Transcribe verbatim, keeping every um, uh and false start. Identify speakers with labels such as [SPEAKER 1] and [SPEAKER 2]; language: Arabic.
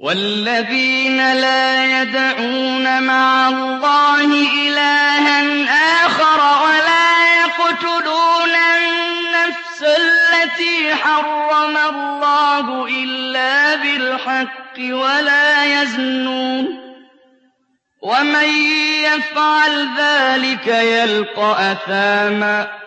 [SPEAKER 1] وَالَّذِينَ لَا يَدْعُونَ مَعَ اللَّهِ إِلَٰهًا آخَرَ وَلَا يَقْتُلُونَ النَّفْسَ الَّتِي حَرَّمَ اللَّهُ إِلَّا بِالْحَقِّ وَلَا يَزْنُونَ ۚ وَمَن يَفْعَلْ ذَٰلِكَ يَلْقَ أَثَامًا